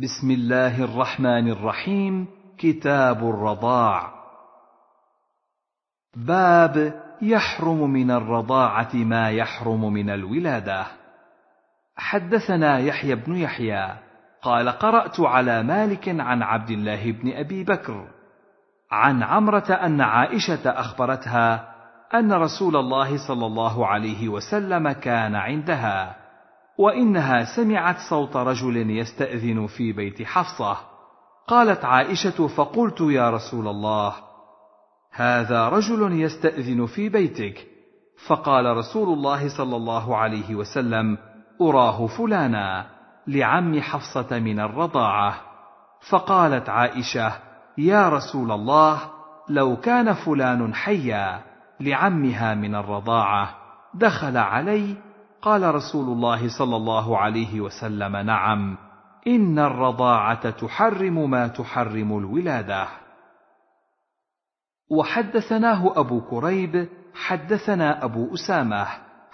بسم الله الرحمن الرحيم. كتاب الرضاع. باب يحرم من الرضاعة ما يحرم من الولادة. حدثنا يحيى بن يحيى قال قرأت على مالك عن عبد الله بن أبي بكر عن عمرة أن عائشة أخبرتها أن رسول الله صلى الله عليه وسلم كان عندها، وإنها سمعت صوت رجل يستأذن في بيت حفصة. قالت عائشة: فقلت يا رسول الله، هذا رجل يستأذن في بيتك. فقال رسول الله صلى الله عليه وسلم: أراه فلانا لعم حفصة من الرضاعة. فقالت عائشة: يا رسول الله، لو كان فلان حيا لعمها من الرضاعة دخل علي. قال رسول الله صلى الله عليه وسلم: نعم، إن الرضاعة تحرم ما تحرم الولادة. وحدثناه أبو كريب حدثنا أبو أسامة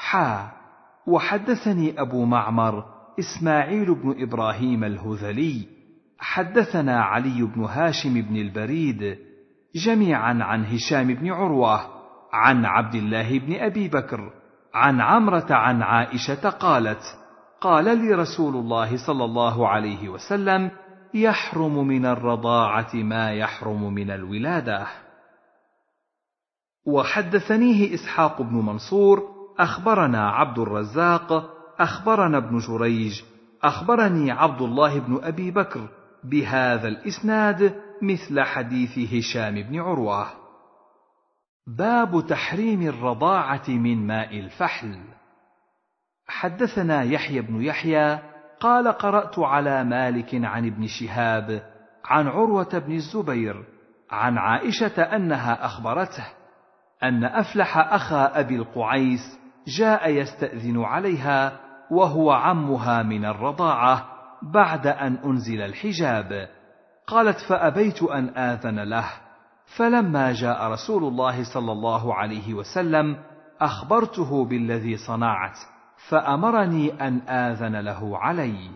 وحدثني أبو معمر إسماعيل بن إبراهيم الهذلي حدثنا علي بن هاشم بن البريد جميعا عن هشام بن عروة عن عبد الله بن أبي بكر عن عمرة عن عائشة قالت: قال لي رسول الله صلى الله عليه وسلم: يحرم من الرضاعة ما يحرم من الولادة. وحدثنيه إسحاق بن منصور أخبرنا عبد الرزاق أخبرنا ابن جريج أخبرني عبد الله بن أبي بكر بهذا الإسناد مثل حديث هشام بن عروة. باب تحريم الرضاعة من ماء الفحل. حدثنا يحيى بن يحيى قال قرأت على مالك عن ابن شهاب عن عروة بن الزبير عن عائشة أنها أخبرته أن أفلح أخا أبي القعيس جاء يستأذن عليها وهو عمها من الرضاعة بعد أن أنزل الحجاب. قالت: فأبيت أن آذن له، فلما جاء رسول الله صلى الله عليه وسلم أخبرته بالذي صنعت، فأمرني أن آذن له علي.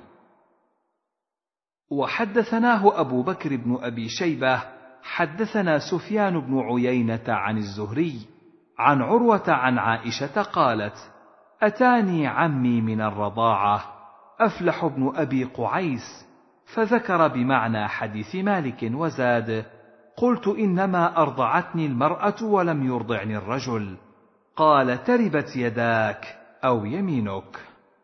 وحدثناه أبو بكر بن أبي شيبة حدثنا سفيان بن عيينة عن الزهري عن عروة عن عائشة قالت: أتاني عمي من الرضاعة أفلح بن أبي قعيس، فذكر بمعنى حديث مالك وزاد: قلت: إنما أرضعتني المرأة ولم يرضعني الرجل. قال: تربت يداك أو يمينك.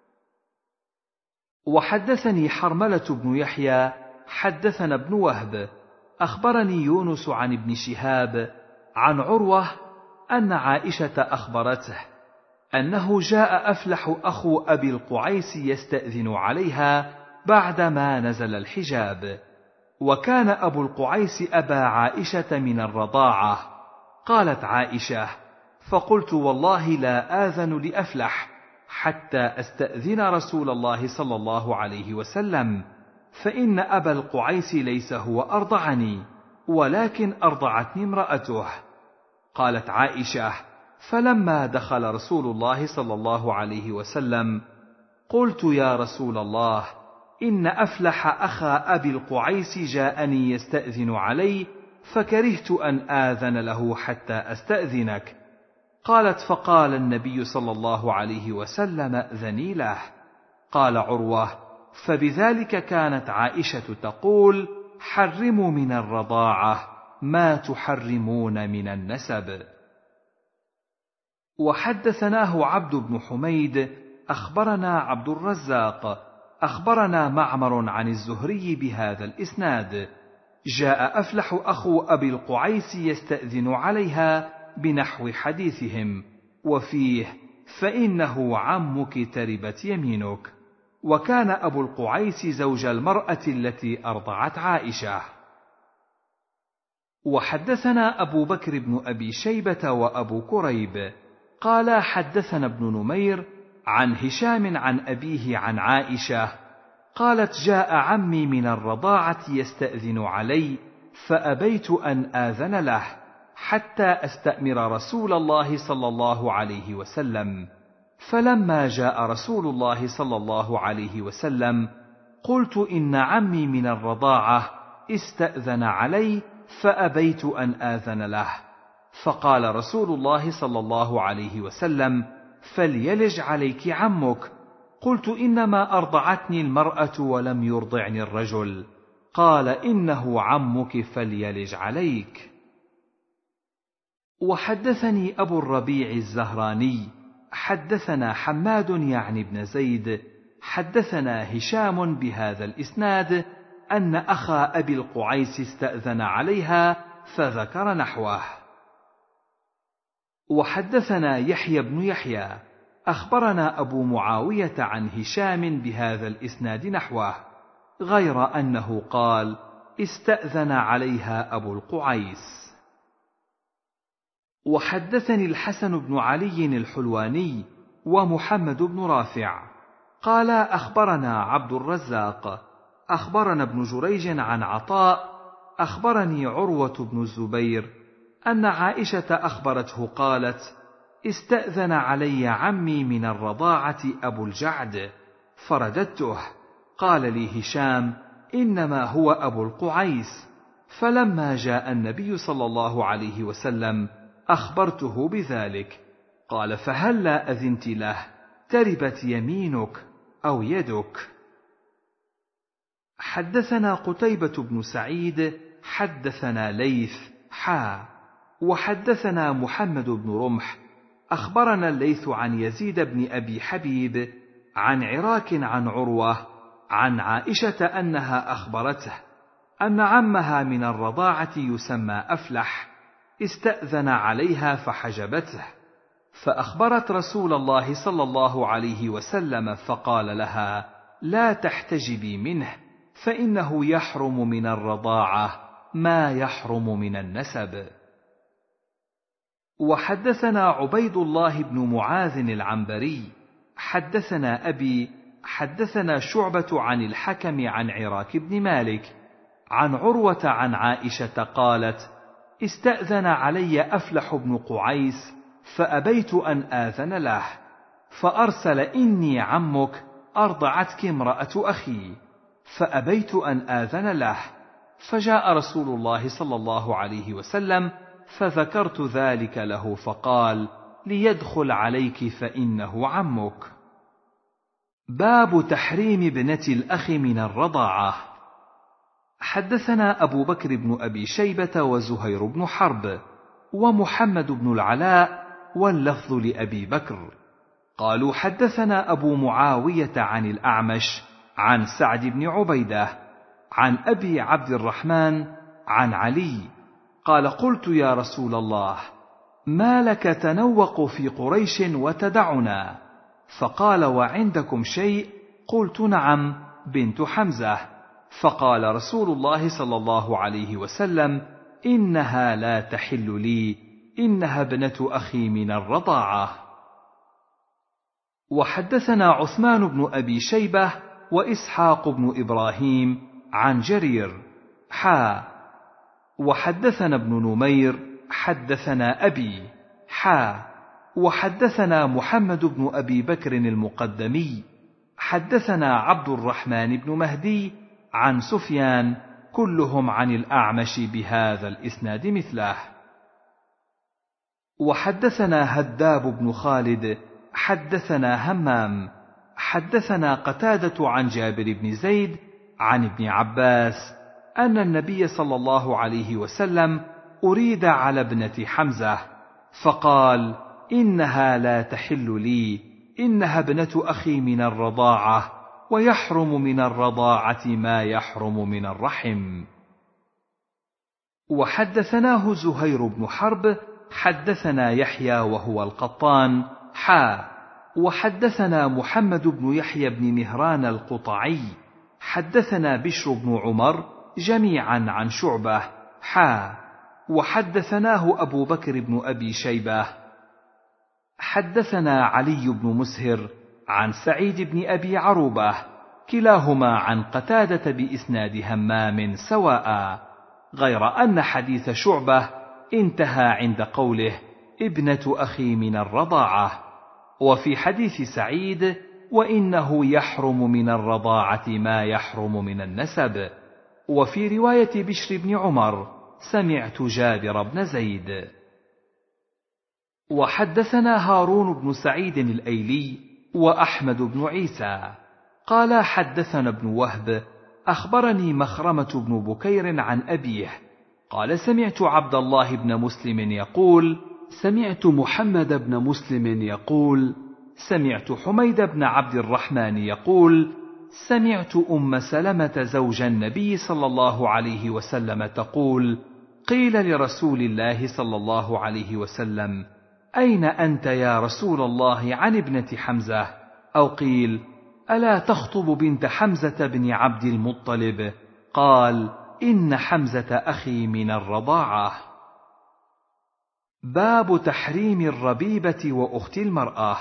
وحدثني حرملة بن يحيى حدثنا ابن وهب أخبرني يونس عن ابن شهاب عن عروة أن عائشة أخبرته أنه جاء أفلح أخو أبي القعيس يستأذن عليها بعدما نزل الحجاب، وكان أبو القعيس أبا عائشة من الرضاعة. قالت عائشة: فقلت: والله لا آذن لأفلح حتى أستأذن رسول الله صلى الله عليه وسلم، فإن أبا القعيس ليس هو أرضعني، ولكن أرضعتني امرأته. قالت عائشة: فلما دخل رسول الله صلى الله عليه وسلم قلت: يا رسول الله، إن أفلح أخا أبي القعيس جاءني يستأذن علي، فكرهت أن آذن له حتى أستأذنك. قالت: فقال النبي صلى الله عليه وسلم: أذني له. قال عروة: فبذلك كانت عائشة تقول: حرموا من الرضاعة ما تحرمون من النسب. وحدثناه عبد بن حميد أخبرنا عبد الرزاق أخبرنا معمر عن الزهري بهذا الإسناد: جاء أفلح أخو أبي القعيس يستأذن عليها بنحو حديثهم، وفيه: فإنه عمك تربت يمينك. وكان أبو القعيس زوج المرأة التي أرضعت عائشة. وحدثنا أبو بكر بن أبي شيبة وأبو كريب قال حدثنا ابن نمير عن هشام عن أبيه عن عائشة قالت: جاء عمي من الرضاعة يستأذن علي، فأبيت أن آذن له حتى أستأمر رسول الله صلى الله عليه وسلم. فلما جاء رسول الله صلى الله عليه وسلم قلت إن عمي من الرضاعة استأذن علي فأبيت أن آذن له، فقال رسول الله صلى الله عليه وسلم: فليلج عليك عمك. قلت: إنما أرضعتني المرأة ولم يرضعني الرجل. قال: إنه عمك فليلج عليك. وحدثني أبو الربيع الزهراني حدثنا حماد يعني بن زيد حدثنا هشام بهذا الإسناد أن أخا أبي القعيس استأذن عليها فذكر نحوه. وحدثنا يحيى بن يحيى أخبرنا أبو معاوية عن هشام بهذا الإسناد نحوه، غير أنه قال: استأذن عليها أبو القعيس. وحدثني الحسن بن علي الحلواني ومحمد بن رافع قال: أخبرنا عبد الرزاق أخبرنا ابن جريج عن عطاء أخبرني عروة بن الزبير أن عائشة أخبرته قالت: استأذن علي عمي من الرضاعة أبو الجعد فرددته. قال لي هشام: إنما هو أبو القعيس. فلما جاء النبي صلى الله عليه وسلم أخبرته بذلك. قال: فهلا أذنت له؟ تربت يمينك أو يدك. حدثنا قتيبة بن سعيد حدثنا ليث وحدثنا محمد بن رمح أخبرنا الليث عن يزيد بن أبي حبيب عن عراك عن عروة عن عائشة أنها أخبرته أن عمها من الرضاعة يسمى أفلح استأذن عليها فحجبته، فأخبرت رسول الله صلى الله عليه وسلم فقال لها: لا تحتجبي منه، فإنه يحرم من الرضاعة ما يحرم من النسب. وحدثنا عبيد الله بن معاذ العنبري حدثنا أبي حدثنا شعبة عن الحكم عن عراك بن مالك عن عروة عن عائشة قالت: استأذن علي أفلح بن قعيس فأبيت أن آذن له، فأرسل: إني عمك أرضعتك امرأة أخي، فأبيت أن آذن له، فجاء رسول الله صلى الله عليه وسلم فذكرت ذلك له فقال: ليدخل عليك فإنه عمك. باب تحريم ابنة الأخ من الرضاعة. حدثنا أبو بكر بن أبي شيبة وزهير بن حرب ومحمد بن العلاء واللفظ لأبي بكر قالوا: حدثنا أبو معاوية عن الأعمش عن سعد بن عبيدة عن أبي عبد الرحمن عن علي قال: قلت: يا رسول الله، ما لك تنوق في قريش وتدعنا؟ فقال: وعندكم شيء؟ قلت: نعم، بنت حمزة. فقال رسول الله صلى الله عليه وسلم: إنها لا تحل لي، إنها ابنة أخي من الرضاعة. وحدثنا عثمان بن أبي شيبة وإسحاق بن إبراهيم عن جرير وحدثنا ابن نمير حدثنا أبي وحدثنا محمد بن أبي بكر المقدمي حدثنا عبد الرحمن بن مهدي عن سفيان كلهم عن الأعمش بهذا الإسناد مثله. وحدثنا هداب بن خالد حدثنا همام حدثنا قتادة عن جابر بن زيد عن ابن عباس أن النبي صلى الله عليه وسلم أريد على ابنة حمزة فقال: إنها لا تحل لي، إنها ابنة أخي من الرضاعة، ويحرم من الرضاعة ما يحرم من الرحم. وحدثناه زهير بن حرب حدثنا يحيى وهو القطان وحدثنا محمد بن يحيى بن مهران القطعي حدثنا بشر بن عمر جميعا عن شعبة وحدثناه أبو بكر بن أبي شيبة حدثنا علي بن مسهر عن سعيد بن أبي عروبة كلاهما عن قتادة بإسناد همام سواء، غير أن حديث شعبة انتهى عند قوله: ابنة أخي من الرضاعة، وفي حديث سعيد وإنه يحرم من الرضاعة ما يحرم من النسب. وفي رواية بشر بن عمر: سمعت جابر بن زيد. وحدثنا هارون بن سعيد الأيلي وأحمد بن عيسى قال حدثنا ابن وهب أخبرني مخرمة بن بكير عن أبيه قال: سمعت عبد الله بن مسلم يقول: سمعت محمد بن مسلم يقول: سمعت حميد بن عبد الرحمن يقول: سمعت أم سلمة زوج النبي صلى الله عليه وسلم تقول: قيل لرسول الله صلى الله عليه وسلم: أين أنت يا رسول الله عن ابنة حمزة؟ أو قيل: ألا تخطب بنت حمزة بن عبد المطلب؟ قال: إن حمزة أخي من الرضاعة. باب تحريم الربيبة وأخت المرأة.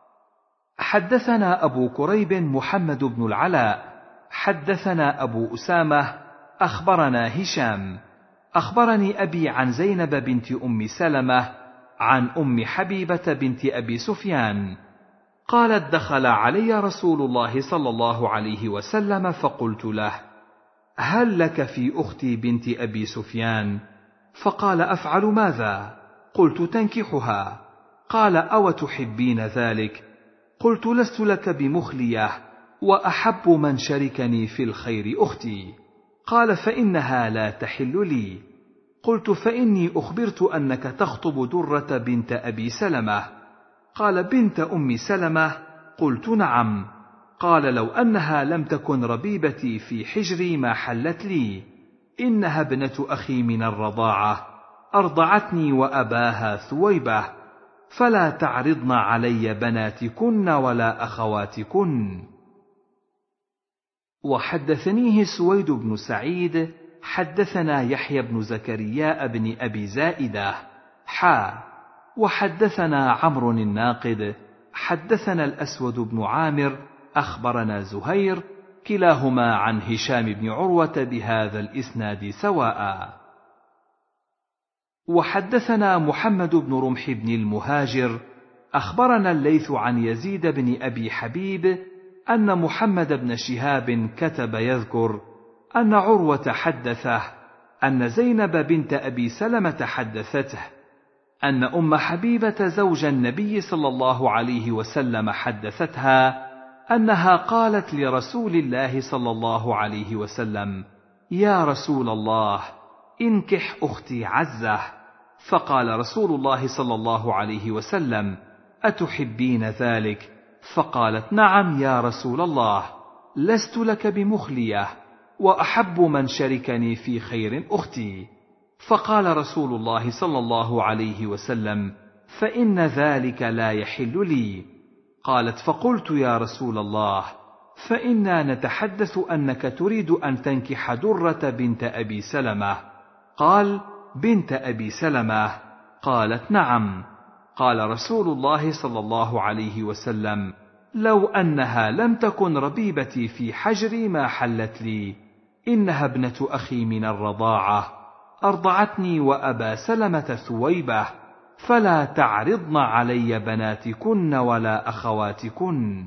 حدثنا أبو كريب محمد بن العلاء حدثنا أبو أسامة أخبرنا هشام أخبرني أبي عن زينب بنت أم سلمة عن أم حبيبة بنت أبي سفيان قالت: دخل علي رسول الله صلى الله عليه وسلم فقلت له: هل لك في أختي بنت أبي سفيان؟ فقال: أفعل ماذا؟ قلت: تنكحها. قال: أو تحبين ذلك؟ قلت: لست لك بمخلية، وأحب من شركني في الخير أختي. قال: فإنها لا تحل لي. قلت: فإني أخبرت أنك تخطب درة بنت أبي سلمة. قال: بنت أم سلمة؟ قلت: نعم. قال: لو أنها لم تكن ربيبتي في حجري ما حلت لي، إنها ابنة أخي من الرضاعة، أرضعتني وأباها ثويبة، فلا تعرضن علي بناتكن ولا أخواتكن. وحدثنيه سويد بن سعيد حدثنا يحيى بن زكريا بن أبي زائدة وحدثنا عمرو الناقد حدثنا الأسود بن عامر أخبرنا زهير كلاهما عن هشام بن عروة بهذا الإسناد سواء. وحدثنا محمد بن رمح بن المهاجر أخبرنا الليث عن يزيد بن أبي حبيب أن محمد بن شهاب كتب يذكر أن عروة حدثه أن زينب بنت أبي سلمة حدثته أن أم حبيبة زوج النبي صلى الله عليه وسلم حدثتها أنها قالت لرسول الله صلى الله عليه وسلم: يا رسول الله، انكح أختي عزة. فقال رسول الله صلى الله عليه وسلم: أتحبين ذلك؟ فقالت: نعم يا رسول الله، لست لك بمخلية، وأحب من شركني في خير أختي. فقال رسول الله صلى الله عليه وسلم: فإن ذلك لا يحل لي. قالت: فقلت: يا رسول الله، فإنا نتحدث أنك تريد أن تنكح درة بنت أبي سلمة. قال: بنت أبي سلمة؟ قالت: نعم. قال رسول الله صلى الله عليه وسلم: لو أنها لم تكن ربيبتي في حجري ما حلت لي، إنها ابنة أخي من الرضاعة، أرضعتني وأبا سلمة ثويبة، فلا تعرضن علي بناتكن ولا أخواتكن.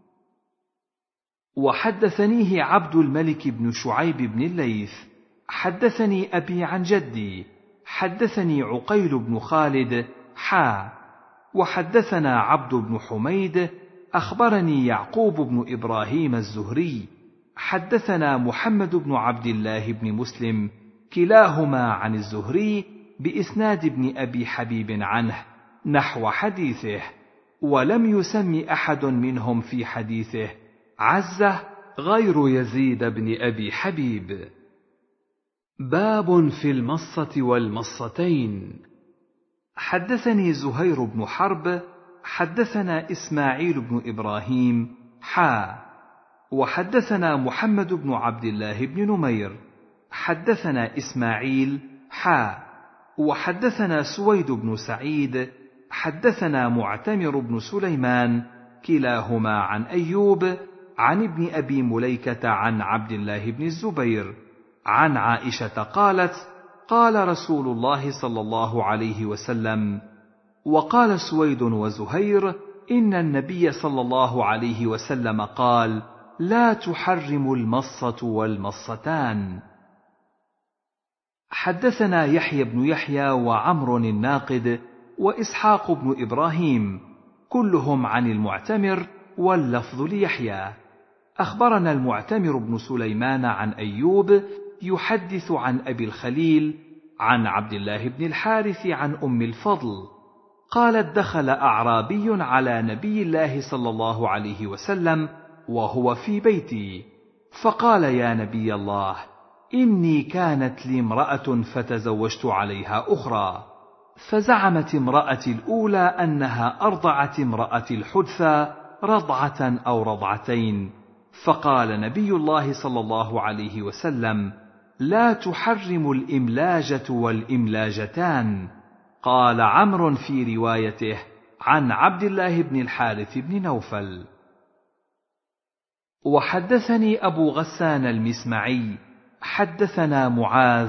وحدثنيه عبد الملك بن شعيب بن الليث حدثني أبي عن جدي حدثني عقيل بن خالد وحدثنا عبد بن حميد أخبرني يعقوب بن إبراهيم الزهري حدثنا محمد بن عبد الله بن مسلم كلاهما عن الزهري بإسناد ابن أبي حبيب عنه نحو حديثه، ولم يسم أحد منهم في حديثه عزة غير يزيد بن أبي حبيب. باب في المصة والمصتين. حدثني زهير بن حرب حدثنا إسماعيل بن إبراهيم وحدثنا محمد بن عبد الله بن نمير حدثنا إسماعيل وحدثنا سويد بن سعيد حدثنا معتمر بن سليمان كلاهما عن أيوب عن ابن أبي مليكة عن عبد الله بن الزبير عن عائشة قالت: قال رسول الله صلى الله عليه وسلم. وقال سويد وزهير: إن النبي صلى الله عليه وسلم قال: لا تحرم المصة والمصتان. حدثنا يحيى بن يحيى وعمر الناقد وإسحاق بن إبراهيم كلهم عن المعتمر، واللفظ ليحيى. أخبرنا المعتمر بن سليمان عن أيوب يحدث عن أبي الخليل عن عبد الله بن الحارث عن أم الفضل قالت: دخل أعرابي على نبي الله صلى الله عليه وسلم وهو في بيتي، فقال: يا نبي الله، إني كانت لي امرأة فتزوجت عليها أخرى، فزعمت امرأتي الأولى أنها أرضعت امرأتي الحدثى رضعة أو رضعتين، فقال نبي الله صلى الله عليه وسلم: لا تحرم الإملاجة والإملاجتان. قال عمرو في روايته عن عبد الله بن الحارث بن نوفل. وحدثني أبو غسان المسمعي حدثنا معاذ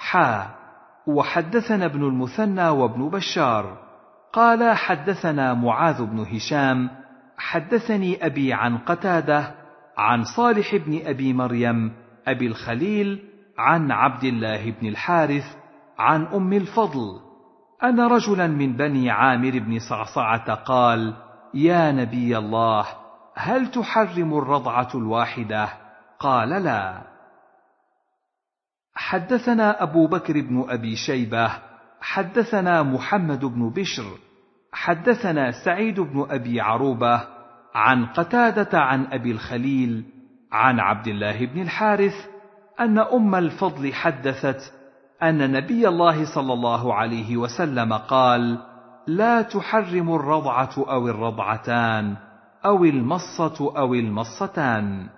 وحدثنا ابن المثنى وابن بشار قال: حدثنا معاذ بن هشام حدثني أبي عن قتادة عن صالح بن أبي مريم أبي الخليل عن عبد الله بن الحارث عن أم الفضل أن رجلا من بني عامر بن صعصعة قال: يا نبي الله، هل تحرم الرضعة الواحدة؟ قال: لا. حدثنا أبو بكر بن أبي شيبة حدثنا محمد بن بشر حدثنا سعيد بن أبي عروبة عن قتادة عن أبي الخليل عن عبد الله بن الحارث أن أم الفضل حدثت أن نبي الله صلى الله عليه وسلم قال: لا تحرم الرضعة أو الرضعتان أو المصة أو المصتان.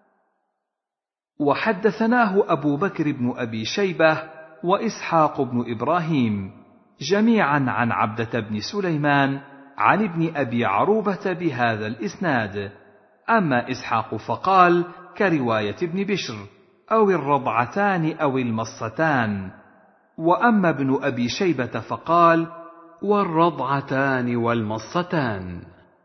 وحدثناه أبو بكر بن أبي شيبة وإسحاق بن إبراهيم جميعا عن عبدة بن سليمان عن ابن أبي عروبة بهذا الإسناد. أما إسحاق فقال كرواية ابن بشر: أو الرضعتان أو المصتان. وأما ابن أبي شيبة فقال: والرضعتان والمصتان.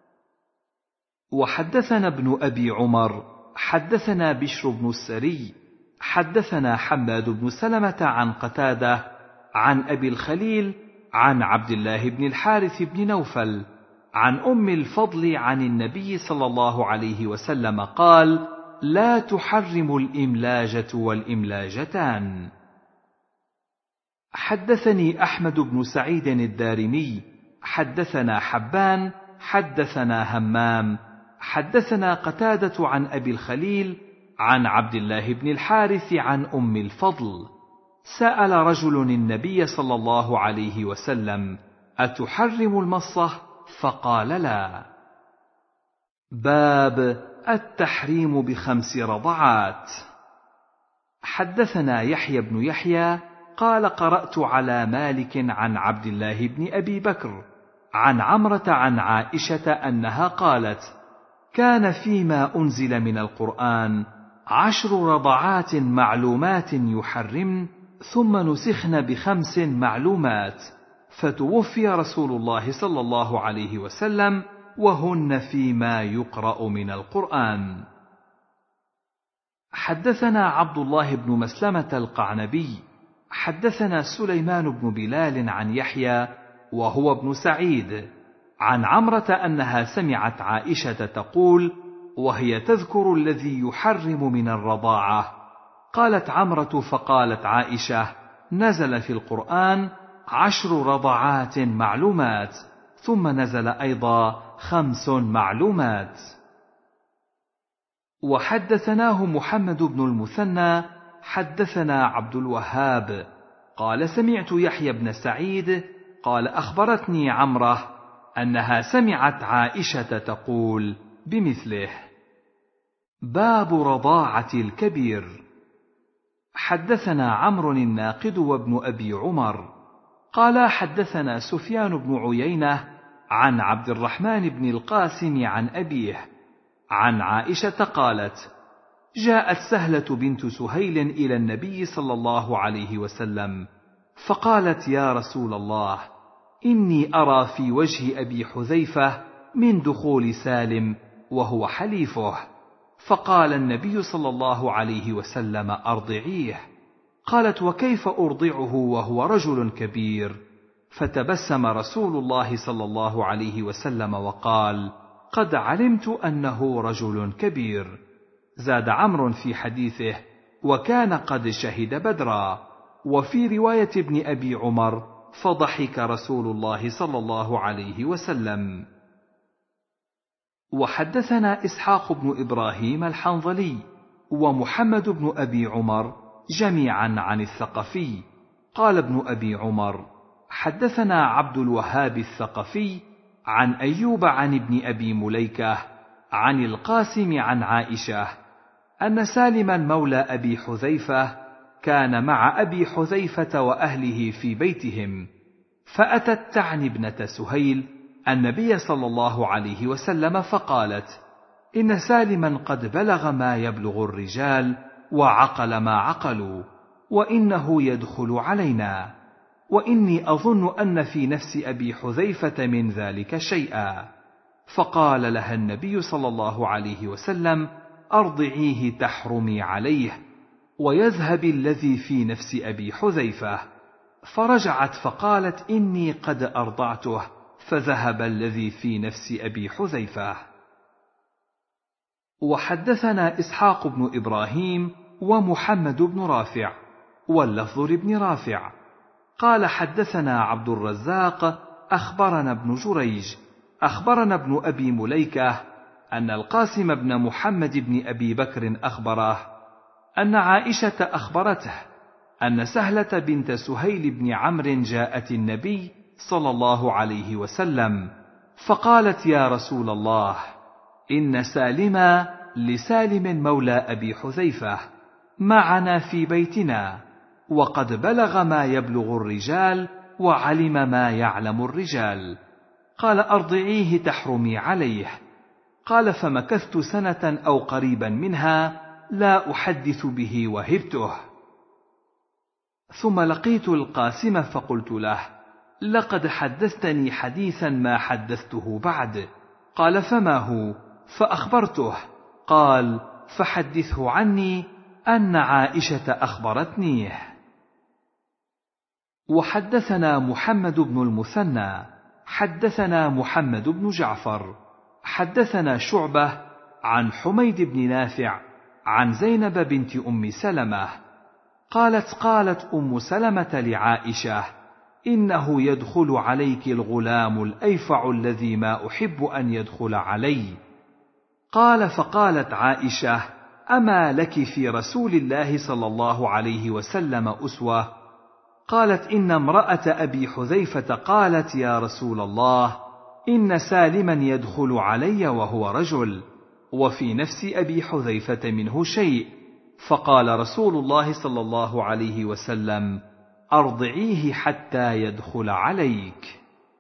وحدثنا ابن أبي عمر حدثنا بشر بن السري حدثنا حماد بن سلمة عن قتادة عن أبي الخليل عن عبد الله بن الحارث بن نوفل عن أم الفضل عن النبي صلى الله عليه وسلم قال: لا تحرم الإملاجة والإملاجتان. حدثني أحمد بن سعيد الدارمي حدثنا حبان حدثنا همام حدثنا قتادة عن أبي الخليل عن عبد الله بن الحارث عن أم الفضل: سأل رجل النبي صلى الله عليه وسلم: أتحرم المصة؟ فقال: لا. باب التحريم ب5 رضعات. حدثنا يحيى بن يحيى قال: قرأت على مالك عن عبد الله بن أبي بكر عن عمرة عن عائشة أنها قالت: كان فيما أنزل من القرآن 10 رضعات معلومات يحرمن، ثم نسخن ب5 معلومات، فتوفي رسول الله صلى الله عليه وسلم وهن فيما يقرأ من القرآن. حدثنا عبد الله بن مسلمة القعنبي حدثنا سليمان بن بلال عن يحيى وهو ابن سعيد عن عمرة أنها سمعت عائشة تقول وهي تذكر الذي يحرم من الرضاعة: قالت عمرة فقالت عائشة: نزل في القرآن 10 رضعات معلومات، ثم نزل أيضا 5 معلومات. وحدثناه محمد بن المثنى حدثنا عبد الوهاب قال: سمعت يحيى بن سعيد قال: أخبرتني عمرة أنها سمعت عائشة تقول بمثله. باب رضاعة الكبير. حدثنا عمرو الناقد وابن أبي عمر قال: حدثنا سفيان بن عيينة عن عبد الرحمن بن القاسم عن أبيه عن عائشة قالت: جاءت سهلة بنت سهيل إلى النبي صلى الله عليه وسلم فقالت: يا رسول الله، إني أرى في وجه أبي حذيفة من دخول سالم وهو حليفه. فقال النبي صلى الله عليه وسلم: أرضعيه. قالت: وكيف أرضعه وهو رجل كبير؟ فتبسم رسول الله صلى الله عليه وسلم وقال: قد علمت أنه رجل كبير. زاد عمرو في حديثه: وكان قد شهد بدرا. وفي رواية ابن أبي عمر: فضحك رسول الله صلى الله عليه وسلم. وحدثنا إسحاق بن إبراهيم الحنظلي ومحمد بن أبي عمر جميعا عن الثقفي. قال ابن أبي عمر: حدثنا عبد الوهاب الثقفي عن أيوب عن ابن أبي مليكة عن القاسم عن عائشة أن سالما مولى أبي حذيفة كان مع أبي حذيفة وأهله في بيتهم، فأتت تعني ابنة سهيل النبي صلى الله عليه وسلم فقالت: إن سالما قد بلغ ما يبلغ الرجال وعقل ما عقلوا، وإنه يدخل علينا، وإني أظن أن في نفس أبي حذيفة من ذلك شيئا. فقال لها النبي صلى الله عليه وسلم: أرضعيه تحرمي عليه، ويذهب الذي في نفس أبي حذيفة. فرجعت فقالت: إني قد أرضعته، فذهب الذي في نفس أبي حذيفة. وحدثنا إسحاق بن إبراهيم ومحمد بن رافع، واللفظ لابن رافع قال: حدثنا عبد الرزاق أخبرنا ابن جريج أخبرنا ابن أبي مليكة أن القاسم بن محمد بن أبي بكر أخبره أن عائشة أخبرته أن سهلة بنت سهيل بن عمرو جاءت النبي صلى الله عليه وسلم فقالت: يا رسول الله، إن سالما لسالم مولى أبي حذيفة معنا في بيتنا، وقد بلغ ما يبلغ الرجال وعلم ما يعلم الرجال. قال: أرضعيه تحرمي عليه. قال: فمكثت سنة أو قريبا منها لا أحدث به وهبته. ثم لقيت القاسم فقلت له: لقد حدثتني حديثا ما حدثته بعد. قال: فما هو؟ فأخبرته. قال: فحدثه عني أن عائشة أخبرتنيه. وحدثنا محمد بن المثنى حدثنا محمد بن جعفر حدثنا شعبة عن حميد بن نافع عن زينب بنت أم سلمة قالت أم سلمة لعائشة: إنه يدخل عليك الغلام الأيفع الذي ما أحب أن يدخل علي. قال: فقالت عائشة: أما لك في رسول الله صلى الله عليه وسلم أسوة؟ قالت: إن امرأة أبي حذيفة قالت: يا رسول الله، إن سالما يدخل علي وهو رجل، وفي نفس أبي حذيفة منه شيء. فقال رسول الله صلى الله عليه وسلم: أرضعيه حتى يدخل عليك.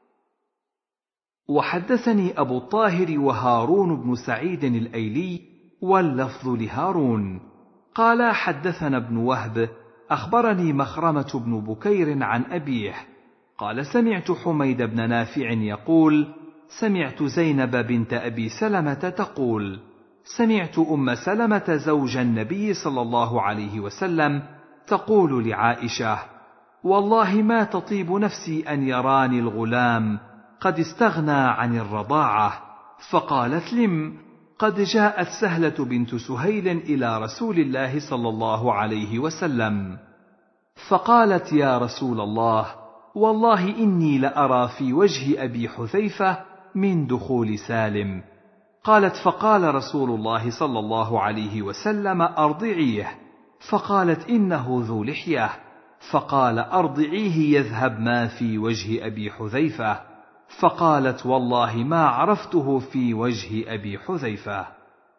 وحدثني أبو الطاهر وهارون بن سعيد الأيلي، واللفظ لهارون قال: حدثنا ابن وهب أخبرني مخرمة بن بكير عن أبيه قال: سمعت حميد بن نافع يقول: سمعت زينب بنت أبي سلمة تقول: سمعت أم سلمة زوج النبي صلى الله عليه وسلم تقول لعائشة: والله ما تطيب نفسي أن يراني الغلام قد استغنى عن الرضاعة. فقالت: لم؟ قد جاءت سهلة بنت سهيل إلى رسول الله صلى الله عليه وسلم فقالت: يا رسول الله، والله إني لأرى في وجه أبي حذيفة من دخول سالم. قالت: فقال رسول الله صلى الله عليه وسلم: أرضعيه. فقالت: إنه ذو لحية. فقال: أرضعيه يذهب ما في وجه أبي حذيفة. فقالت: والله ما عرفته في وجه أبي حذيفة.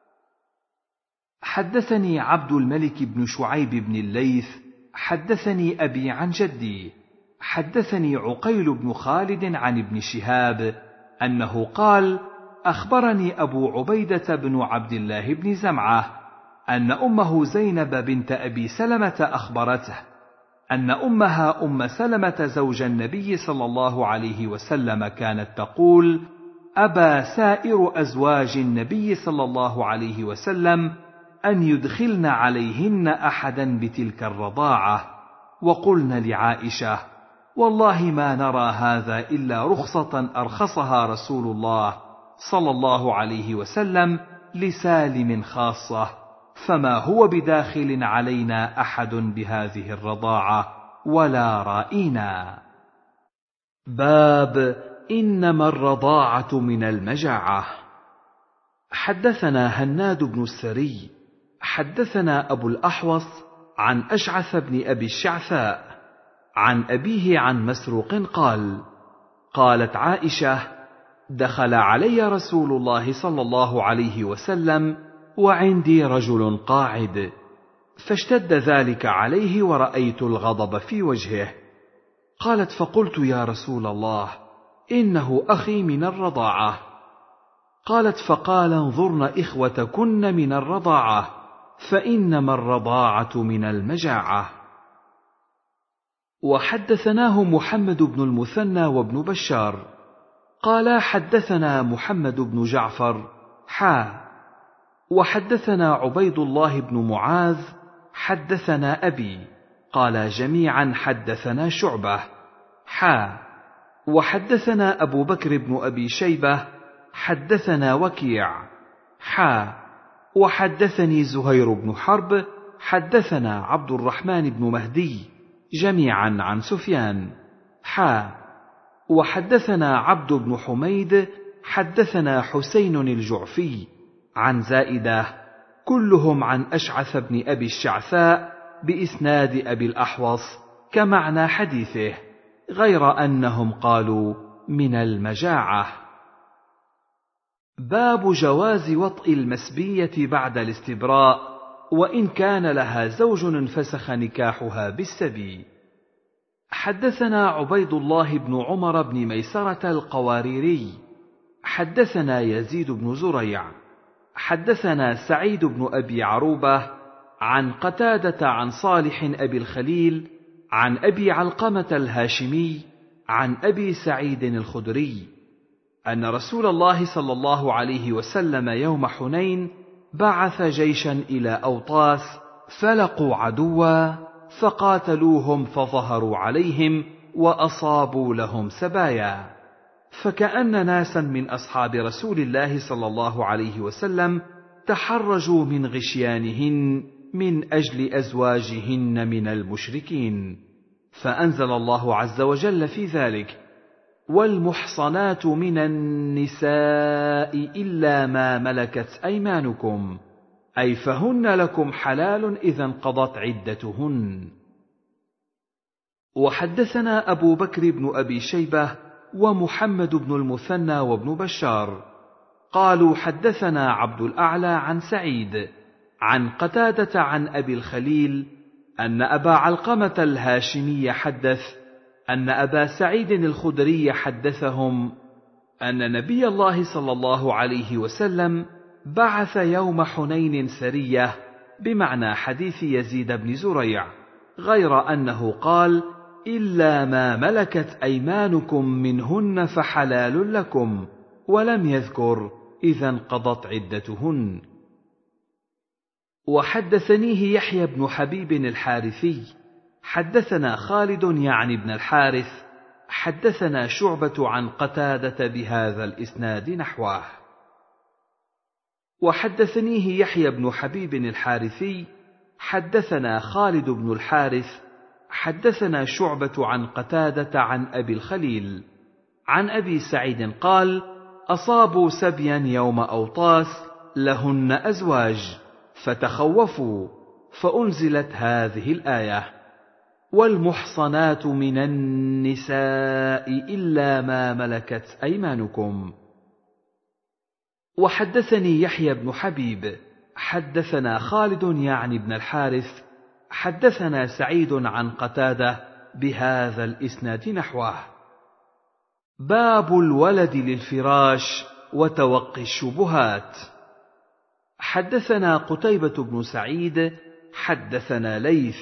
حدثني عبد الملك بن شعيب بن الليث حدثني أبي عن جدي حدثني عقيل بن خالد عن ابن شهاب أنه قال: أخبرني أبو عبيدة بن عبد الله بن زمعة أن أمه زينب بنت أبي سلمة أخبرته أن أمها أم سلمة زوج النبي صلى الله عليه وسلم كانت تقول: أبى سائر أزواج النبي صلى الله عليه وسلم أن يدخلن عليهن أحدا بتلك الرضاعة، وقلن لعائشة: والله ما نرى هذا إلا رخصة أرخصها رسول الله صلى الله عليه وسلم لسالم خاصة، فما هو بداخل علينا أحد بهذه الرضاعة ولا رائنا. باب إنما الرضاعة من المجاعة. حدثنا هناد بن السري حدثنا أبو الأحوص عن أشعث بن أبي الشعثاء عن أبيه عن مسروق قال: قالت عائشة: دخل علي رسول الله صلى الله عليه وسلم وعندي رجل قاعد، فاشتد ذلك عليه ورأيت الغضب في وجهه. قالت: فقلت: يا رسول الله، إنه أخي من الرضاعة. قالت: فقال: انظرن إخوتكن من الرضاعة، فإنما الرضاعة من المجاعة. وحدثناه محمد بن المثنى وابن بشار قال: حدثنا محمد بن جعفر وحدثنا عبيد الله بن معاذ حدثنا أبي قال جميعا حدثنا شعبة وحدثنا أبو بكر بن أبي شيبة حدثنا وكيع وحدثني زهير بن حرب حدثنا عبد الرحمن بن مهدي جميعا عن سفيان وحدثنا عبد بن حميد حدثنا حسين الجعفي عن زائدة كلهم عن أشعث بن أبي الشعثاء بإسناد أبي الأحوص كمعنى حديثه، غير أنهم قالوا من المجاعة. باب جواز وطئ المسبية بعد الاستبراء وإن كان لها زوج انفسخ نكاحها بالسبي. حدثنا عبيد الله بن عمر بن ميسرة القواريري حدثنا يزيد بن زريع حدثنا سعيد بن أبي عروبة عن قتادة عن صالح أبي الخليل عن أبي علقمة الهاشمي عن أبي سعيد الخدري أن رسول الله صلى الله عليه وسلم يوم حنين بعث جيشا إلى أوطاس فلقوا عدوا فقاتلوهم فظهروا عليهم وأصابوا لهم سبايا، فكأن ناسا من أصحاب رسول الله صلى الله عليه وسلم تحرجوا من غشيانهن من أجل أزواجهن من المشركين، فأنزل الله عز وجل في ذلك: والمحصنات من النساء إلا ما ملكت أيمانكم، أي فهن لكم حلال إذا انقضت عدتهن. وحدثنا أبو بكر بن أبي شيبة ومحمد بن المثنى وابن بشار قالوا حدثنا عبد الأعلى عن سعيد عن قتادة عن أبي الخليل أن أبا علقمة الهاشمي حدث أن أبا سعيد الخدري حدثهم أن نبي الله صلى الله عليه وسلم بعث يوم حنين سرية بمعنى حديث يزيد بن زريع، غير أنه قال: إلا ما ملكت أيمانكم منهن فحلال لكم، ولم يذكر إذا انقضت عدتهن. وحدثنيه يحيى بن حبيب الحارثي حدثنا خالد يعني بن الحارث حدثنا شعبة عن قتادة بهذا الإسناد نحوه. وحدثنيه يحيى بن حبيب الحارثي حدثنا خالد بن الحارث حدثنا شعبة عن قتادة عن أبي الخليل عن أبي سعيد قال: أصابوا سبيا يوم أوطاس لهن أزواج فتخوفوا، فأنزلت هذه الآية: والمحصنات من النساء إلا ما ملكت أيمانكم. وحدثني يحيى بن حبيب حدثنا خالد يعني بن الحارث حدثنا سعيد عن قتادة بهذا الإسناد نحوه. باب الولد للفراش وتوقي الشبهات. حدثنا قتيبة بن سعيد حدثنا ليث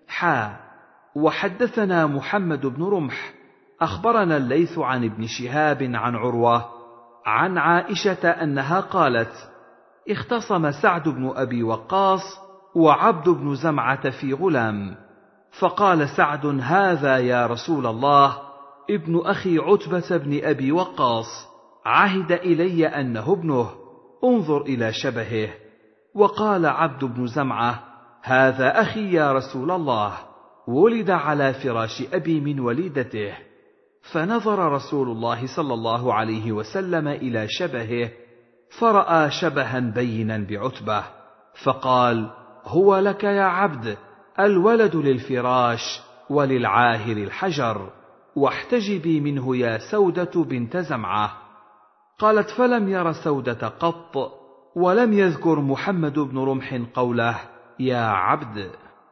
وحدثنا محمد بن رمح أخبرنا الليث عن ابن شهاب عن عروة عن عائشة أنها قالت: اختصم سعد بن أبي وقاص وعبد بن زمعة في غلام، فقال سعد: هذا يا رسول الله ابن أخي عتبة بن أبي وقاص، عهد إلي أنه ابنه، انظر إلى شبهه. وقال عبد بن زمعة: هذا أخي يا رسول الله، ولد على فراش أبي من وليدته. فنظر رسول الله صلى الله عليه وسلم إلى شبهه، فرأى شبها بينا بعتبة، فقال: هو لك يا عبد، الولد للفراش وللعاهر الحجر، واحتجبي منه يا سودة بنت زمعة. قالت: فلم ير سودة قط، ولم يذكر محمد بن رمح قوله يا عبد.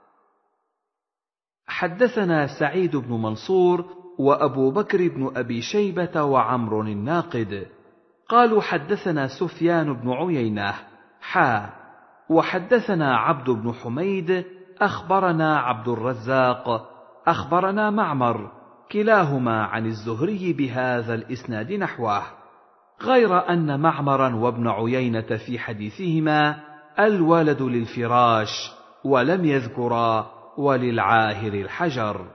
حدثنا سعيد بن منصور وأبو بكر بن أبي شيبة وعمر الناقد قالوا: حدثنا سفيان بن عيينة وحدثنا عبد بن حميد أخبرنا عبد الرزاق أخبرنا معمر، كلاهما عن الزهري بهذا الإسناد نحوه، غير أن معمرا وابن عيينة في حديثهما الولد للفراش، ولم يذكرا وللعاهر الحجر.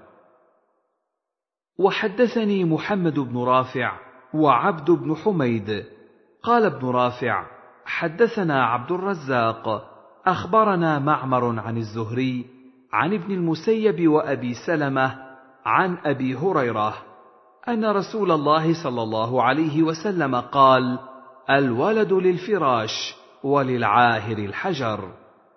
وحدثني محمد بن رافع وعبد بن حميد قال ابن رافع: حدثنا عبد الرزاق أخبرنا معمر عن الزهري عن ابن المسيب وأبي سلمة عن أبي هريرة أن رسول الله صلى الله عليه وسلم قال: الولد للفراش وللعاهر الحجر.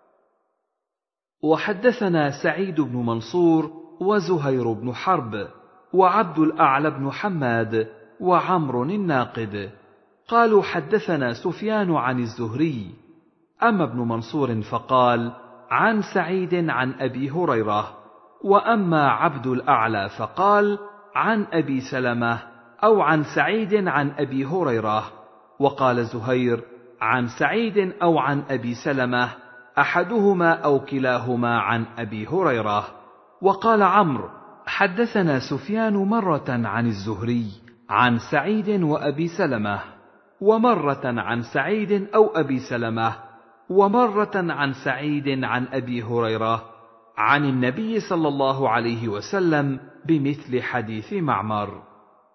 وحدثنا سعيد بن منصور وزهير بن حرب وعبد الأعلى بن حماد وعمر الناقد قالوا: حدثنا سفيان عن الزهري. أما ابن منصور فقال: عن سعيد عن أبي هريرة. وأما عبد الأعلى فقال: عن أبي سلمة أو عن سعيد عن أبي هريرة. وقال زهير: عن سعيد أو عن أبي سلمة، أحدهما أو كلاهما عن أبي هريرة. وقال عمرو: حدثنا سفيان مرة عن الزهري عن سعيد وأبي سلمة، ومرة عن سعيد أو أبي سلمة، ومرة عن سعيد عن أبي هريرة عن النبي صلى الله عليه وسلم بمثل حديث معمر.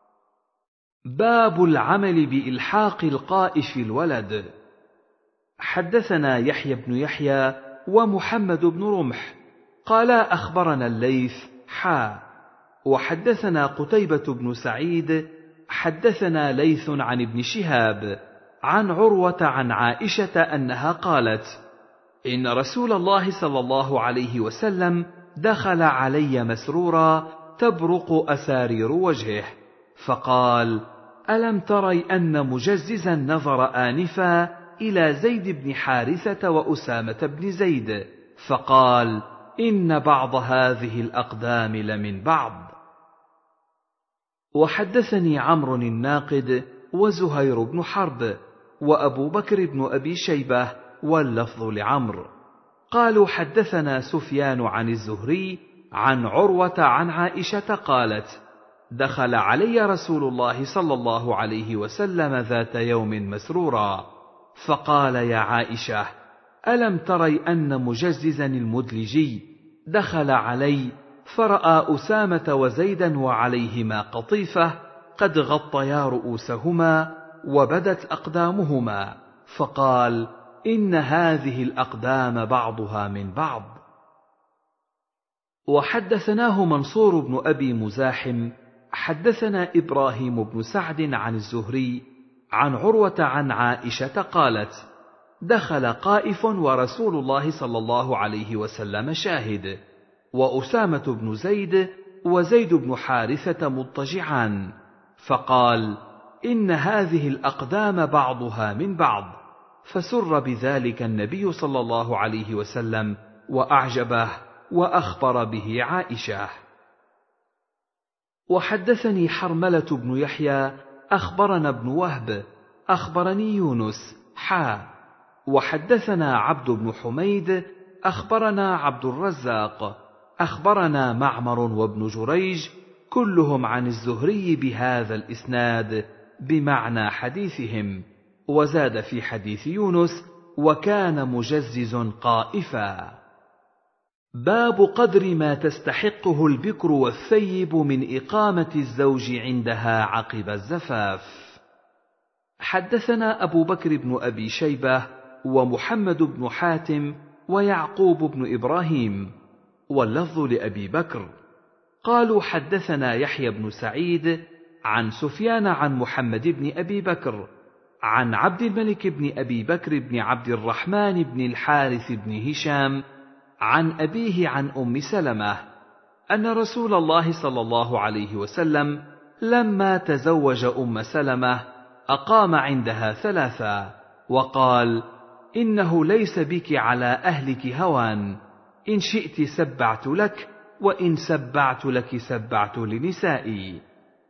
باب العمل بإلحاق القائف الولد. حدثنا يحيى بن يحيى ومحمد بن رمح قالا: أخبرنا الليث وحدثنا قتيبة بن سعيد حدثنا ليث عن ابن شهاب عن عروة عن عائشة أنها قالت: إن رسول الله صلى الله عليه وسلم دخل علي مسرورا تبرق أسارير وجهه، فقال: ألم تري أن مجززا نظر آنفا إلى زيد بن حارثة وأسامة بن زيد، فقال: إن بعض هذه الأقدام لمن بعض. وحدثني عمرو الناقد وزهير بن حرب وأبو بكر بن أبي شيبة واللفظ لعمرو قالوا: حدثنا سفيان عن الزهري عن عروة عن عائشة قالت: دخل علي رسول الله صلى الله عليه وسلم ذات يوم مسرورا، فقال: يا عائشة، ألم تري أن مجززا المدلجي دخل علي فرأى أسامة وزيدا وعليهما قطيفة قد غطيا رؤوسهما وبدت أقدامهما، فقال: إن هذه الأقدام بعضها من بعض. وحدثناه منصور بن أبي مزاحم حدثنا إبراهيم بن سعد عن الزهري عن عروة عن عائشة قالت: دخل قائف ورسول الله صلى الله عليه وسلم شاهد، وأسامة بن زيد وزيد بن حارثة مضطجعان، فقال: إن هذه الأقدام بعضها من بعض، فسر بذلك النبي صلى الله عليه وسلم وأعجبه وأخبر به عائشة. وحدثني حرملة بن يحيى أخبرنا ابن وهب أخبرني يونس وحدثنا عبد بن حميد أخبرنا عبد الرزاق أخبرنا معمر وابن جريج كلهم عن الزهري بهذا الإسناد بمعنى حديثهم. وزاد في حديث يونس: وكان مجزز قائفا. باب قدر ما تستحقه البكر والثيب من إقامة الزوج عندها عقب الزفاف. حدثنا أبو بكر بن أبي شيبة ومحمد بن حاتم ويعقوب بن إبراهيم، واللفظ لأبي بكر، قالوا حدثنا يحيى بن سعيد عن سفيان عن محمد بن أبي بكر عن عبد الملك بن أبي بكر بن عبد الرحمن بن الحارث بن هشام عن أبيه عن أم سلمة أن رسول الله صلى الله عليه وسلم لما تزوج أم سلمة أقام عندها 3 وقال: إنه ليس بك على أهلك هوان، إن شئت سبعت لك، وإن سبعت لك سبعت لنسائي.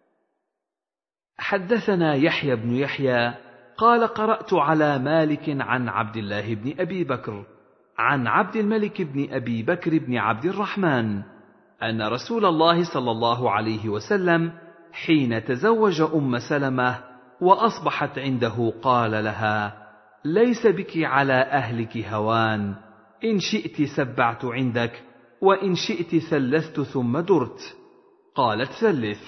حدثنا يحيى بن يحيى قال: قرأت على مالك عن عبد الله بن أبي بكر عن عبد الملك بن أبي بكر بن عبد الرحمن أن رسول الله صلى الله عليه وسلم حين تزوج أم سلمة وأصبحت عنده قال لها: ليس بك على أهلك هوان، إن شئت سبعت عندك، وإن شئت ثلثت ثم درت. قالت: ثلث.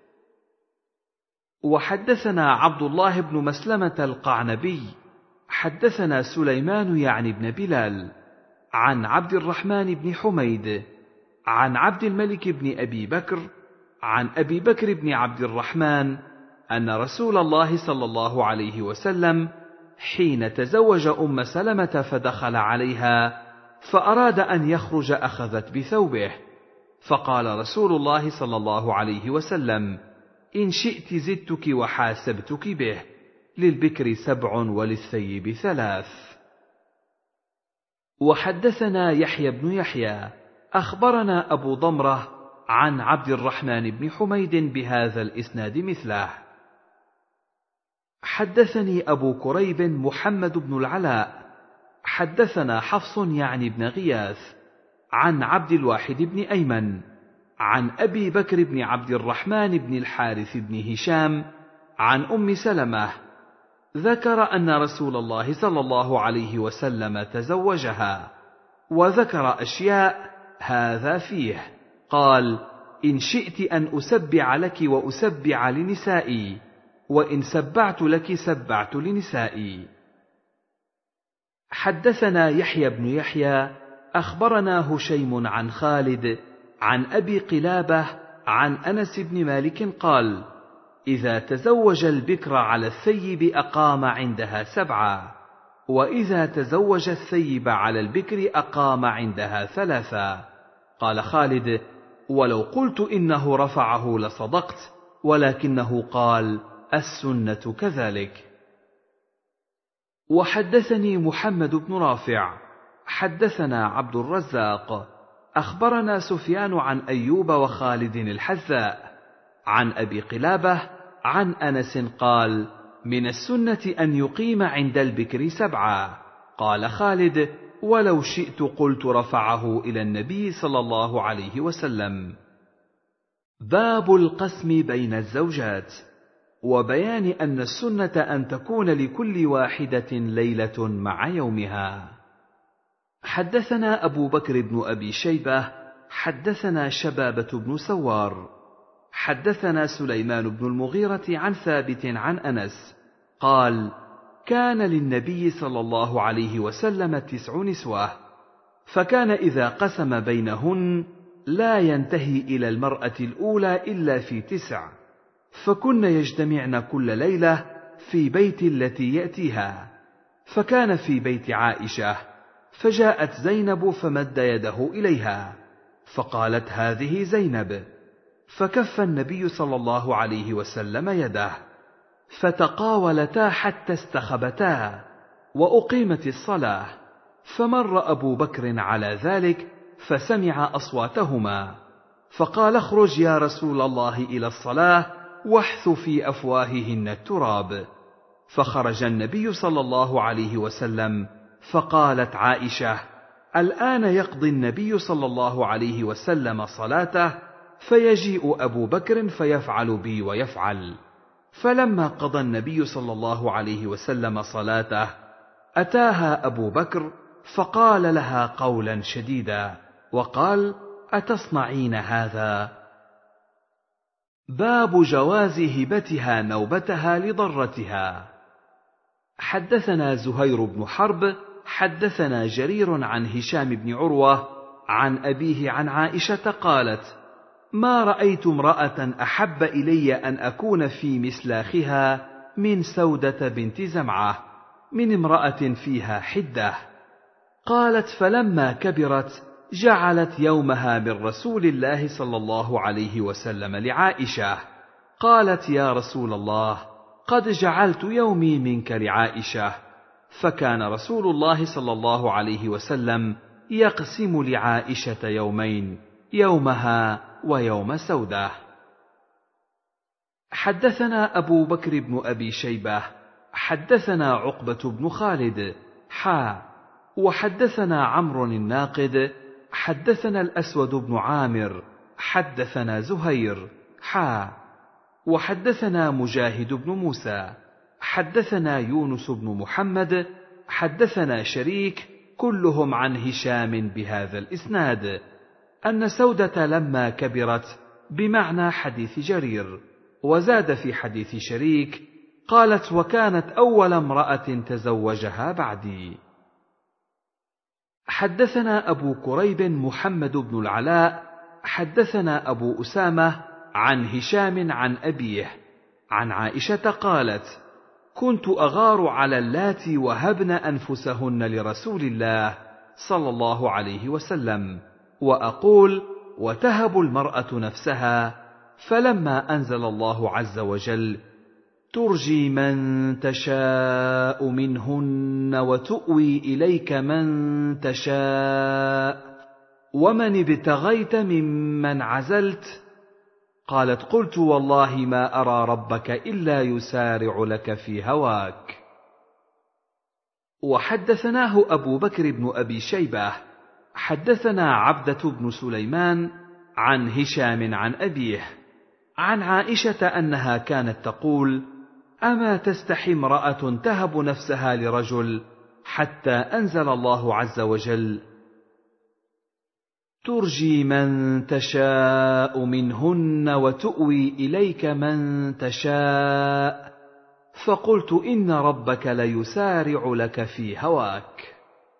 وحدثنا عبد الله بن مسلمة القعنبي حدثنا سليمان يعني بن بلال عن عبد الرحمن بن حميد عن عبد الملك بن أبي بكر عن أبي بكر بن عبد الرحمن أن رسول الله صلى الله عليه وسلم حين تزوج أم سلمة فدخل عليها فأراد أن يخرج أخذت بثوبه، فقال رسول الله صلى الله عليه وسلم: إن شئت زدتك وحاسبتك به، للبكر 7 وللثيب 3. وحدثنا يحيى بن يحيى أخبرنا أبو ضمرة عن عبد الرحمن بن حميد بهذا الإسناد مثله. حدثني أبو كريب محمد بن العلاء حدثنا حفص يعني بن غياث عن عبد الواحد بن أيمن عن أبي بكر بن عبد الرحمن بن الحارث بن هشام عن أم سلمة ذكر أن رسول الله صلى الله عليه وسلم تزوجها، وذكر أشياء هذا فيه. قال: إن شئت أن أسبع لك وأسبع لنسائي، وإن سبعت لك سبعت لنسائي. حدثنا يحيى بن يحيى أخبرنا هشيم عن خالد عن أبي قلابة عن أنس بن مالك قال: إذا تزوج البكر على الثيب أقام عندها 7، وإذا تزوج الثيب على البكر أقام عندها 3. قال خالد: ولو قلت إنه رفعه لصدقت، ولكنه قال: السنة كذلك. وحدثني محمد بن رافع حدثنا عبد الرزاق أخبرنا سفيان عن أيوب وخالد الحذاء عن أبي قلابة عن أنس قال: من السنة أن يقيم عند البكر 7. قال خالد: ولو شئت قلت رفعه إلى النبي صلى الله عليه وسلم. باب القسم بين الزوجات، وبيان أن السنة أن تكون لكل واحدة ليلة مع يومها. حدثنا أبو بكر بن أبي شيبة حدثنا شبابة بن سوار حدثنا سليمان بن المغيرة عن ثابت عن أنس قال: كان للنبي صلى الله عليه وسلم 9 نسوة، فكان إذا قسم بينهن لا ينتهي إلى المرأة الأولى إلا في 9، فكن يجتمعن كل ليلة في بيت التي يأتيها. فكان في بيت عائشة، فجاءت زينب فمد يده إليها فقالت: هذه زينب، فكف النبي صلى الله عليه وسلم يده، فتقاولتا حتى استخبتا، وأقيمت الصلاة، فمر أبو بكر على ذلك فسمع أصواتهما، فقال: اخرج يا رسول الله إلى الصلاة واحث في أفواههن التراب. فخرج النبي صلى الله عليه وسلم، فقالت عائشة: الآن يقضي النبي صلى الله عليه وسلم صلاته، فيجيء أبو بكر فيفعل بي ويفعل. فلما قضى النبي صلى الله عليه وسلم صلاته أتاها أبو بكر فقال لها قولا شديدا وقال: أتصنعين هذا؟ باب جواز هبتها نوبتها لضرتها. حدثنا زهير بن حرب حدثنا جرير عن هشام بن عروة عن أبيه عن عائشة قالت: ما رأيت امرأة أحب إلي أن أكون في مسلاخها من سودة بنت زمعة من امرأة فيها حدة. قالت: فلما كبرت جعلت يومها من رسول الله صلى الله عليه وسلم لعائشة. قالت: يا رسول الله، قد جعلت يومي منك لعائشة. فكان رسول الله صلى الله عليه وسلم يقسم لعائشة يومين، يومها ويوم سودة. حدثنا أبو بكر بن أبي شيبة حدثنا عقبة بن خالد وحدثنا عمرو الناقد حدثنا الأسود بن عامر حدثنا زهير وحدثنا مجاهد بن موسى حدثنا يونس بن محمد حدثنا شريك كلهم عن هشام بهذا الإسناد أن سودة لما كبرت بمعنى حديث جرير، وزاد في حديث شريك قالت: وكانت أول امرأة تزوجها بعدي. حدثنا أبو كريب محمد بن العلاء حدثنا أبو أسامة عن هشام عن أبيه عن عائشة قالت: كنت أغار على اللاتي وهبن أنفسهن لرسول الله صلى الله عليه وسلم، وأقول: وتهب المرأة نفسها، فلما أنزل الله عز وجل: ترجي من تشاء منهن وتؤوي إليك من تشاء ومن ابتغيت ممن عزلت، قالت: قلت والله ما أرى ربك إلا يسارع لك في هواك. وحدثناه أبو بكر بن أبي شيبة حدثنا عبدة بن سليمان عن هشام عن أبيه عن عائشة أنها كانت تقول: أما تستحي امرأة تهب نفسها لرجل حتى أنزل الله عز وجل: ترجي من تشاء منهن وتؤوي إليك من تشاء، فقلت إن ربك ليسارع لك في هواك.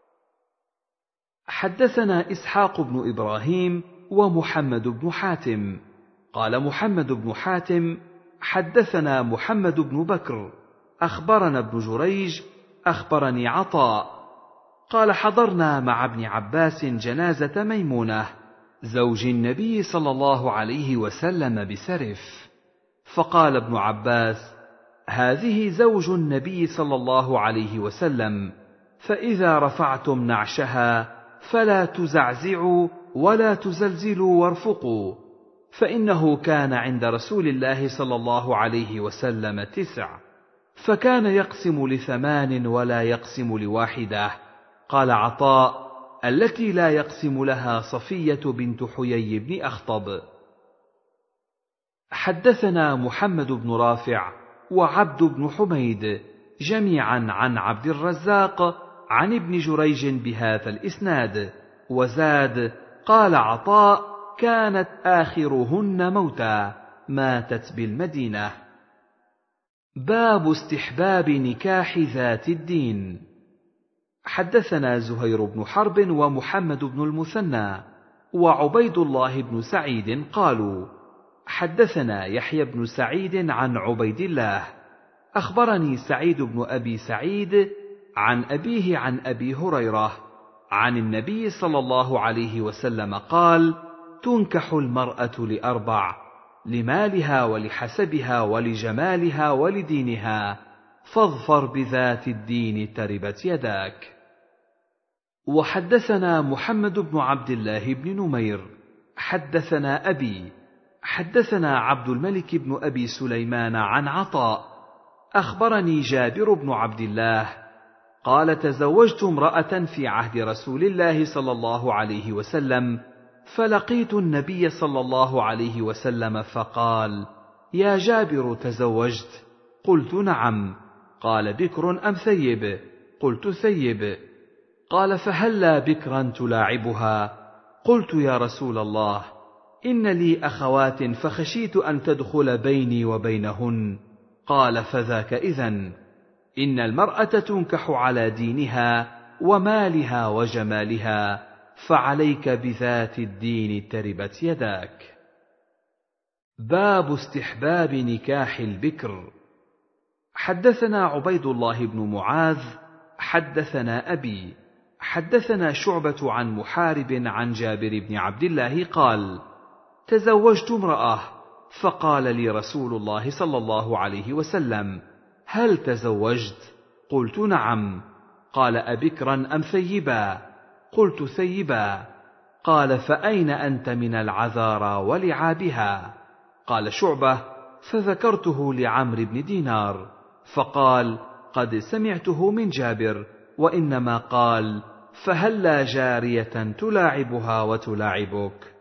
حدثنا إسحاق بن إبراهيم ومحمد بن حاتم قال محمد بن حاتم حدثنا محمد بن بكر أخبرنا ابن جريج أخبرني عطاء قال: حضرنا مع ابن عباس جنازة ميمونة زوج النبي صلى الله عليه وسلم بسرف، فقال ابن عباس: هذه زوج النبي صلى الله عليه وسلم، فإذا رفعتم نعشها فلا تزعزعوا ولا تزلزلوا وارفقوا، فإنه كان عند رسول الله صلى الله عليه وسلم 9، فكان يقسم ل8 ولا يقسم ل1. قال عطاء: التي لا يقسم لها صفية بنت حيي بن أخطب. حدثنا محمد بن رافع وعبد بن حميد جميعا عن عبد الرزاق عن ابن جريج بهذا الإسناد، وزاد: قال عطاء: كانت آخرهن موتى، ماتت بالمدينة. باب استحباب نكاح ذات الدين. حدثنا زهير بن حرب ومحمد بن المثنى وعبيد الله بن سعيد قالوا: حدثنا يحيى بن سعيد عن عبيد الله أخبرني سعيد بن أبي سعيد عن أبيه عن أبي هريرة عن النبي صلى الله عليه وسلم قال: تنكح المرأة ل4: لمالها ولحسبها ولجمالها ولدينها، فاظفر بذات الدين تربت يداك. وحدثنا محمد بن عبد الله بن نمير حدثنا أبي حدثنا عبد الملك بن أبي سليمان عن عطاء أخبرني جابر بن عبد الله قال: تزوجت امرأة في عهد رسول الله صلى الله عليه وسلم، فلقيت النبي صلى الله عليه وسلم فقال: يا جابر تزوجت؟ قلت نعم. قال بكر أم ثيب؟ قلت ثيب. قال فهلا بكرا تلاعبها؟ قلت يا رسول الله إن لي أخوات فخشيت أن تدخل بيني وبينهن. قال فذاك إذن، إن المرأة تنكح على دينها ومالها وجمالها، فعليك بذات الدين تربت يداك. باب استحباب نكاح البكر. حدثنا عبيد الله بن معاذ حدثنا أبي حدثنا شعبة عن محارب عن جابر بن عبد الله قال: تزوجت امرأة، فقال لي رسول الله صلى الله عليه وسلم: هل تزوجت؟ قلت نعم. قال أبكرا أم ثيبا؟ قلت ثيبا. قال فأين أنت من العذارى ولعابها؟ قال شعبة: فذكرته لعمرو بن دينار، فقال: قد سمعته من جابر، وإنما قال: فهلا جارية تلاعبها وتلاعبك.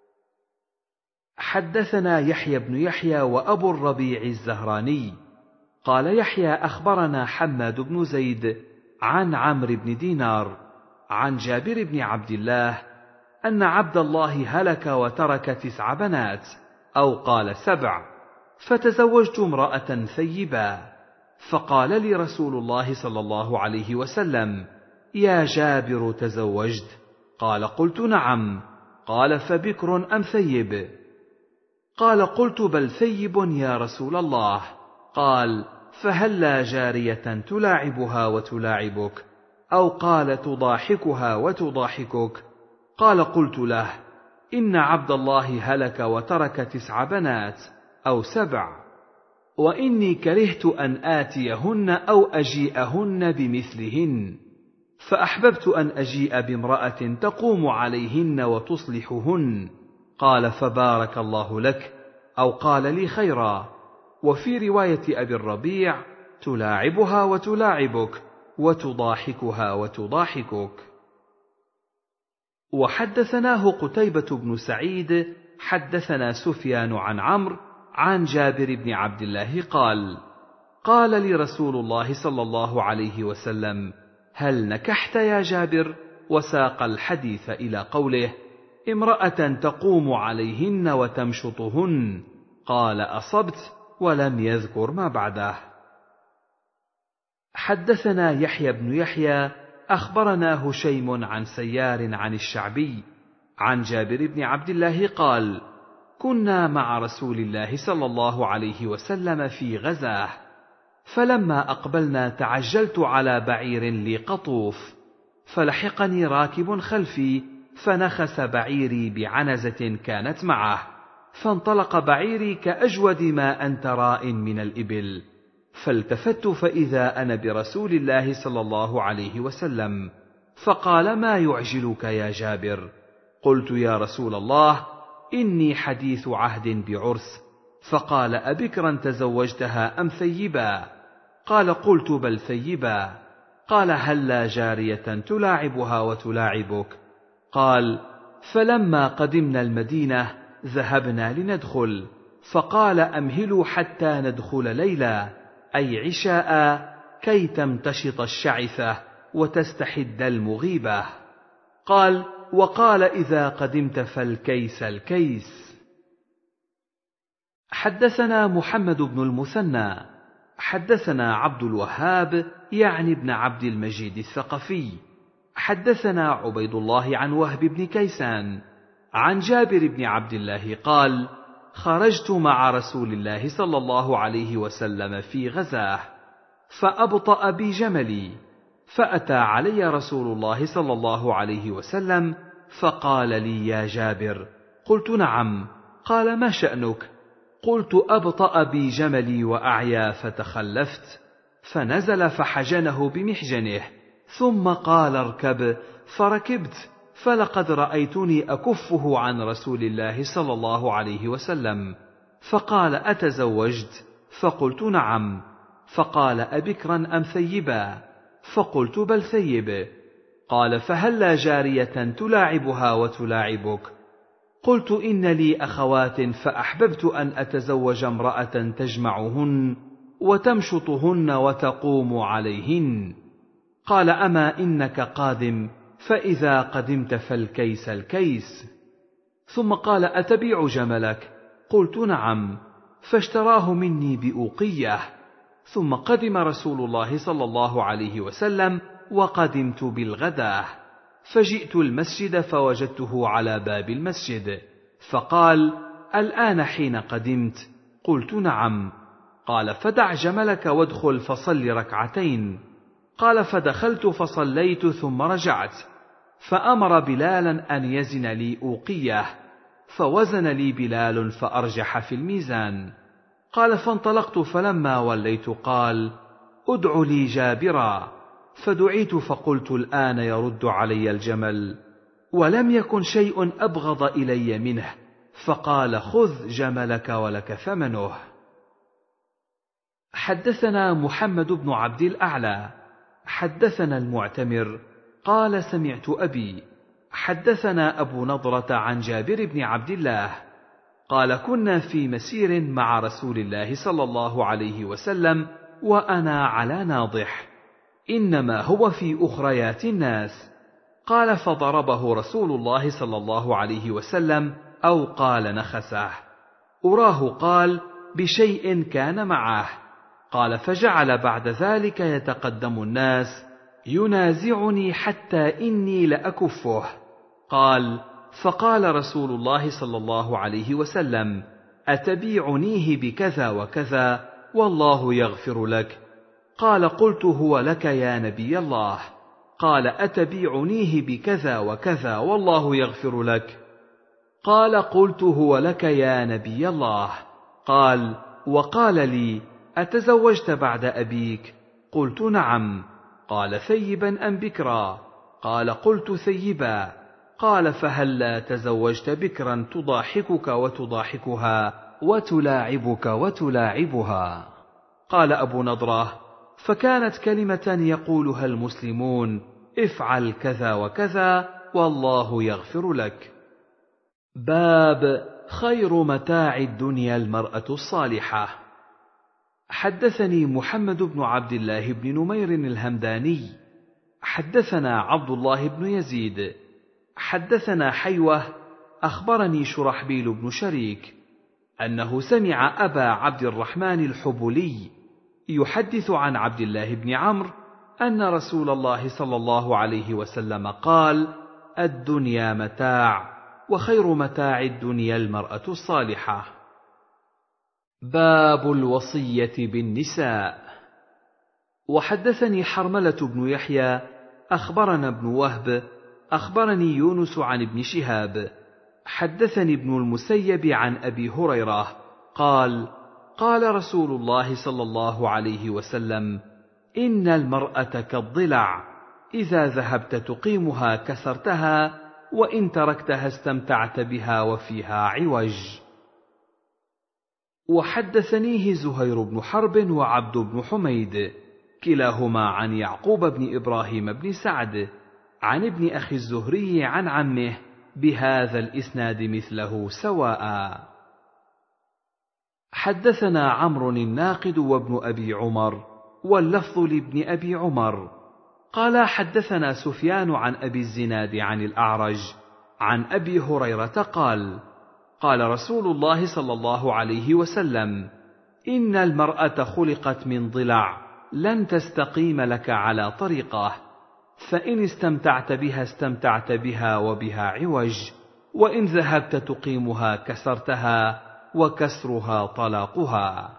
حدثنا يحيى بن يحيى وأبو الربيع الزهراني قال يحيى أخبرنا حماد بن زيد عن عمرو بن دينار عن جابر بن عبد الله أن عبد الله هلك وترك 9 بنات، أو قال 7، فتزوجت امرأة ثيبا، فقال لي رسول الله صلى الله عليه وسلم: يا جابر تزوجت؟ قال: قلت نعم. قال فبكر أم ثيب؟ قال: قلت بل ثيب يا رسول الله. قال: فهلا جارية تلاعبها وتلاعبك؟ أو قال: تضاحكها وتضاحكك؟ قال: قلت له: إن عبد الله هلك وترك 9 بنات، أو 7، وإني كرهت أن آتيهن أو أجيئهن بمثلهن، فأحببت أن أجيء بامرأة تقوم عليهن وتصلحهن. قال: فبارك الله لك، أو قال لي خيرا. وفي رواية أبي الربيع: تلاعبها وتلاعبك، وتضاحكها وتضاحكك. وحدثناه قتيبة بن سعيد حدثنا سفيان عن عمرو عن جابر بن عبد الله قال: قال لي رسول الله صلى الله عليه وسلم: هل نكحت يا جابر؟ وساق الحديث إلى قوله: امرأة تقوم عليهن وتمشطهن. قال: أصبت، ولم يذكر ما بعده. حدثنا يحيى بن يحيى أخبرنا هشيم عن سيار عن الشعبي عن جابر بن عبد الله قال: كنا مع رسول الله صلى الله عليه وسلم في غزاه، فلما أقبلنا تعجلت على بعير لي قطوف، فلحقني راكب خلفي فنخس بعيري بعنزة كانت معه، فانطلق بعيري كأجود ما أنت راء من الإبل، فالتفت فإذا أنا برسول الله صلى الله عليه وسلم، فقال: ما يعجلك يا جابر؟ قلت: يا رسول الله، إني حديث عهد بعرس. فقال: أبكرا تزوجتها أم ثيبا؟ قال: قلت بل ثيبا. قال: هلا جارية تلاعبها وتلاعبك؟ قال: فلما قدمنا المدينة ذهبنا لندخل، فقال: أمهلوا حتى ندخل ليلا، أي عشاء، كي تمتشط الشعثة وتستحد المغيبة. قال: وقال: إذا قدمت فالكيس الكيس. حدثنا محمد بن المثنى حدثنا عبد الوهاب يعني ابن عبد المجيد الثقفي حدثنا عبيد الله عن وهب بن كيسان عن جابر بن عبد الله قال: خرجت مع رسول الله صلى الله عليه وسلم في غزاه، فأبطأ بي جملي، فأتى علي رسول الله صلى الله عليه وسلم فقال لي: يا جابر؟ قلت: نعم. قال: ما شأنك؟ قلت: أبطأ بي جملي وأعيا فتخلفت، فنزل فحجنه بمحجنه، ثم قال: اركب، فركبت، فلقد رأيتني أكفه عن رسول الله صلى الله عليه وسلم، فقال: أتزوجت؟ فقلت: نعم. فقال: أبكرا أم ثيبا؟ فقلت: بل ثيب. قال: فهلا جارية تلاعبها وتلاعبك؟ قلت إن لي أخوات فأحببت أن أتزوج امرأة تجمعهن وتمشطهن وتقوم عليهن. قال أما إنك قادم، فإذا قدمت فالكيس الكيس. ثم قال أتبيع جملك؟ قلت نعم، فاشتراه مني بأوقية. ثم قدم رسول الله صلى الله عليه وسلم وقدمت بالغداة، فجئت المسجد فوجدته على باب المسجد، فقال الآن حين قدمت؟ قلت نعم. قال فدع جملك وادخل فصل ركعتين. قال فدخلت فصليت ثم رجعت، فأمر بلالا أن يزن لي أوقية، فوزن لي بلال فأرجح في الميزان. قال فانطلقت، فلما وليت قال ادع لي جابرا، فدعيت فقلت الآن يرد علي الجمل، ولم يكن شيء أبغض إلي منه، فقال خذ جملك ولك ثمنه. حدثنا محمد بن عبد الأعلى حدثنا المعتمر قال سمعت أبي حدثنا أبو نضرة عن جابر بن عبد الله قال كنا في مسير مع رسول الله صلى الله عليه وسلم وأنا على ناضح، إنما هو في أخريات الناس. قال فضربه رسول الله صلى الله عليه وسلم أو قال نخسه، أراه قال بشيء كان معه. قال فجعل بعد ذلك يتقدم الناس ينازعني حتى إني لأكفه. قال فقال رسول الله صلى الله عليه وسلم أتبيعنيه بكذا وكذا والله يغفر لك؟ قال قلت هو لك يا نبي الله. قال أتبيعنيه بكذا وكذا والله يغفر لك؟ قال قلت هو لك يا نبي الله. قال وقال لي أتزوجت بعد أبيك؟ قلت نعم. قال ثيبا أم بكرا؟ قال قلت ثيبا. قال فهلا تزوجت بكرا تضاحكك وتضاحكها وتلاعبك وتلاعبها؟ قال أبو نضرة فكانت كلمة يقولها المسلمون افعل كذا وكذا والله يغفر لك. باب خير متاع الدنيا المرأة الصالحة. حدثني محمد بن عبد الله بن نمير الهمداني حدثنا عبد الله بن يزيد حدثنا حيوة أخبرني شرحبيل بن شريك أنه سمع أبا عبد الرحمن الحبلي يحدث عن عبد الله بن عمرو أن رسول الله صلى الله عليه وسلم قال الدنيا متاع وخير متاع الدنيا المرأة الصالحة. باب الوصية بالنساء. وحدثني حرملة بن يحيى أخبرنا ابن وهب أخبرني يونس عن ابن شهاب حدثني ابن المسيب عن أبي هريرة قال قال رسول الله صلى الله عليه وسلم إن المرأة كالضلع، إذا ذهبت تقيمها كسرتها وإن تركتها استمتعت بها وفيها عوج. وحدثنيه زهير بن حرب وعبد بن حميد كلاهما عن يعقوب بن إبراهيم بن سعد عن ابن أخي الزهري عن عمه بهذا الإسناد مثله سواء. حدثنا عمرو الناقد وابن أبي عمر واللفظ لابن أبي عمر قال حدثنا سفيان عن أبي الزناد عن الأعرج عن أبي هريرة قال قال رسول الله صلى الله عليه وسلم إن المرأة خلقت من ضلع لن تستقيم لك على طريقه، فإن استمتعت بها استمتعت بها وبها عوج، وإن ذهبت تقيمها كسرتها وكسرها طلاقها.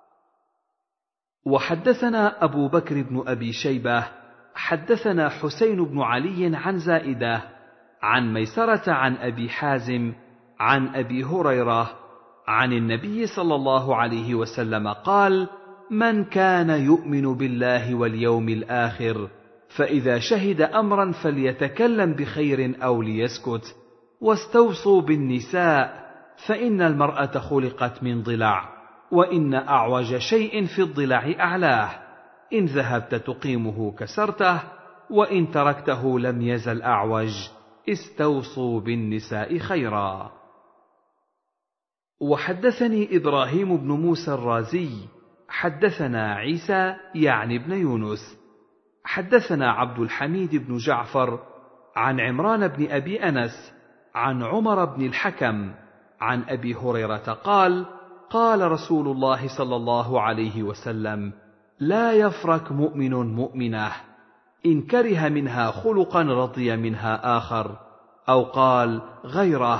وحدثنا أبو بكر بن أبي شيبة حدثنا حسين بن علي عن زائدة عن ميسرة عن أبي حازم عن أبي هريرة عن النبي صلى الله عليه وسلم قال من كان يؤمن بالله واليوم الآخر فإذا شهد أمرا فليتكلم بخير أو ليسكت، واستوصوا بالنساء فإن المرأة خلقت من ضلع، وإن أعوج شيء في الضلع أعلاه، إن ذهبت تقيمه كسرته وإن تركته لم يزل أعوج، استوصوا بالنساء خيرا. وحدثني إبراهيم بن موسى الرازي حدثنا عيسى يعني بن يونس حدثنا عبد الحميد بن جعفر عن عمران بن أبي أنس عن عمر بن الحكم عن أبي هريرة قال: قال رسول الله صلى الله عليه وسلم: لا يفرك مؤمن مؤمنة إن كره منها خلقا رضي منها آخر، أو قال غيره.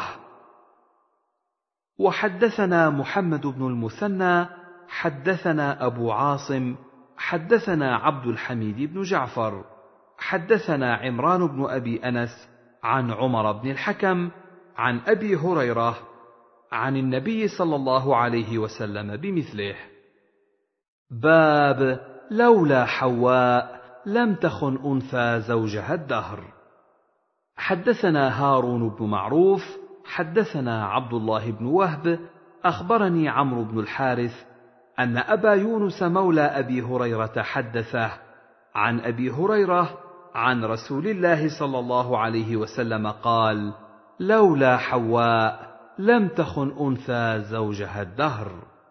وحدثنا محمد بن المثنى حدثنا أبو عاصم حدثنا عبد الحميد بن جعفر حدثنا عمران بن أبي أنس عن عمر بن الحكم عن أبي هريرة عن النبي صلى الله عليه وسلم بمثله. باب لولا حواء لم تخن أنثى زوجها الدهر. حدثنا هارون بن معروف حدثنا عبد الله بن وهب أخبرني عمرو بن الحارث أن أبا يونس مولى أبي هريرة حدثه عن أبي هريرة عن رسول الله صلى الله عليه وسلم قال: لولا حواء لم تخن أنثى زوجها الدهر.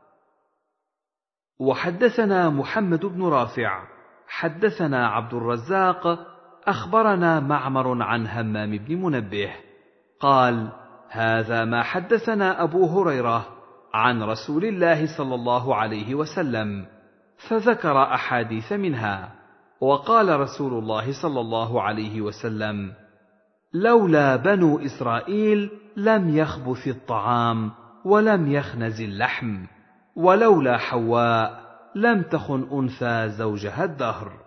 وحدثنا محمد بن رافع حدثنا عبد الرزاق أخبرنا معمر عن همام بن منبه قال: هذا ما حدثنا أبو هريرة عن رسول الله صلى الله عليه وسلم، فذكر أحاديث منها، وقال رسول الله صلى الله عليه وسلم: لولا بنو إسرائيل لم يخبث الطعام ولم يخنز اللحم، ولولا حواء لم تخن أنثى زوجها الدهر.